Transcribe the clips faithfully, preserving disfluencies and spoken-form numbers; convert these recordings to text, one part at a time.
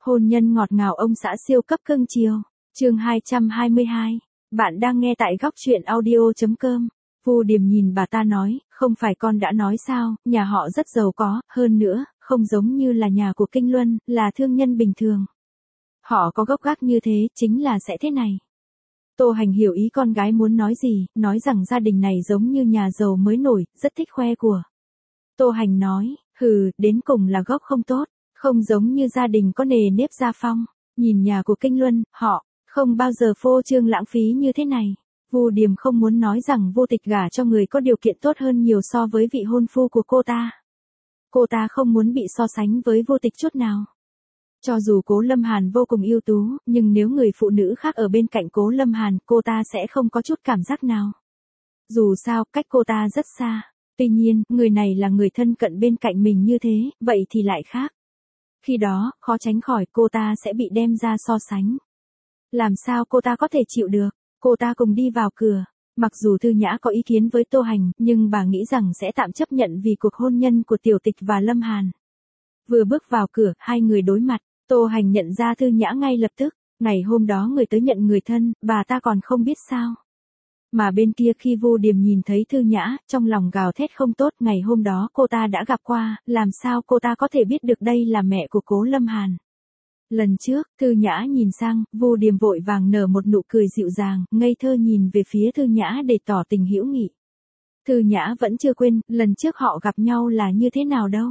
Hôn nhân ngọt ngào ông xã siêu cấp cưng chiều. Chương hai trăm hai mươi hai. Bạn đang nghe tại góc truyện audio chấm com. Vu Điềm nhìn bà ta nói, không phải con đã nói sao, nhà họ rất giàu có, hơn nữa, không giống như là nhà của Kinh Luân, là thương nhân bình thường. Họ có gốc gác như thế, chính là sẽ thế này. Tô Hành hiểu ý con gái muốn nói gì, nói rằng gia đình này giống như nhà giàu mới nổi, rất thích khoe của. Tô Hành nói, hừ, đến cùng là gốc không tốt, không giống như gia đình có nề nếp gia phong. Nhìn nhà của Kinh Luân, họ không bao giờ phô trương lãng phí như thế này. Vu Điềm không muốn nói rằng Vô Tịch gả cho người có điều kiện tốt hơn nhiều so với vị hôn phu của cô ta. Cô ta không muốn bị so sánh với Vô Tịch chút nào. Cho dù Cố Lâm Hàn vô cùng ưu tú, nhưng nếu người phụ nữ khác ở bên cạnh Cố Lâm Hàn, cô ta sẽ không có chút cảm giác nào. Dù sao, cách cô ta rất xa. Tuy nhiên, người này là người thân cận bên cạnh mình như thế, vậy thì lại khác. Khi đó, khó tránh khỏi cô ta sẽ bị đem ra so sánh. Làm sao cô ta có thể chịu được? Cô ta cùng đi vào cửa. Mặc dù Thư Nhã có ý kiến với Tô Hành, nhưng bà nghĩ rằng sẽ tạm chấp nhận vì cuộc hôn nhân của Tiểu Tịch và Lâm Hàn. Vừa bước vào cửa, hai người đối mặt. Tô Hành nhận ra Thư Nhã ngay lập tức. Ngày hôm đó người tới nhận người thân, bà ta còn không biết sao. Mà bên kia khi Vu Điềm nhìn thấy Thư Nhã, trong lòng gào thét không tốt, ngày hôm đó cô ta đã gặp qua, làm sao cô ta có thể biết được đây là mẹ của Cố Lâm Hàn. Lần trước, Thư Nhã nhìn sang, Vu Điềm vội vàng nở một nụ cười dịu dàng, ngây thơ nhìn về phía Thư Nhã để tỏ tình hữu nghị. Thư Nhã vẫn chưa quên, lần trước họ gặp nhau là như thế nào đâu.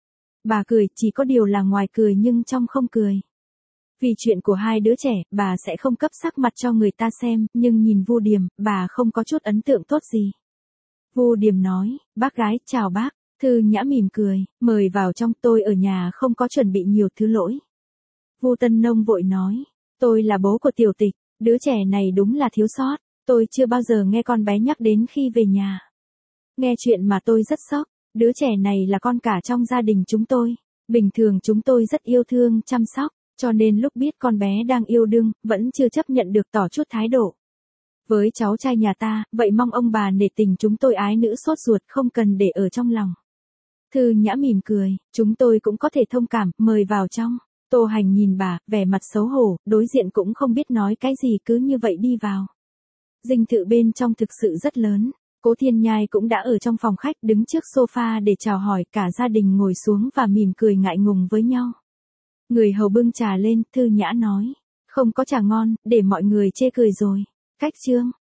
Bà cười, chỉ có điều là ngoài cười nhưng trong không cười. Vì chuyện của hai đứa trẻ, bà sẽ không cấp sắc mặt cho người ta xem, nhưng nhìn Vu Điềm, bà không có chút ấn tượng tốt gì. Vu Điềm nói, bác gái, chào bác. Thư Nhã mỉm cười, mời vào trong, tôi ở nhà không có chuẩn bị nhiều thứ lỗi. Vu Tân Nông vội nói, tôi là bố của Tiểu Tịch, đứa trẻ này đúng là thiếu sót, tôi chưa bao giờ nghe con bé nhắc đến khi về nhà. Nghe chuyện mà tôi rất sốc, đứa trẻ này là con cả trong gia đình chúng tôi, bình thường chúng tôi rất yêu thương, chăm sóc. Cho nên lúc biết con bé đang yêu đương, vẫn chưa chấp nhận được tỏ chút thái độ. Với cháu trai nhà ta, vậy mong ông bà nể tình chúng tôi ái nữ sốt ruột không cần để ở trong lòng. Thư Nhã mỉm cười, chúng tôi cũng có thể thông cảm, mời vào trong. Tô Hành nhìn bà, vẻ mặt xấu hổ, đối diện cũng không biết nói cái gì cứ như vậy đi vào. Dinh thự bên trong thực sự rất lớn, Cố Thiên Nhai cũng đã ở trong phòng khách đứng trước sofa để chào hỏi, cả gia đình ngồi xuống và mỉm cười ngại ngùng với nhau. Người hầu bưng trà lên, Thư Nhã nói, không có trà ngon, để mọi người chê cười rồi. Cách chương,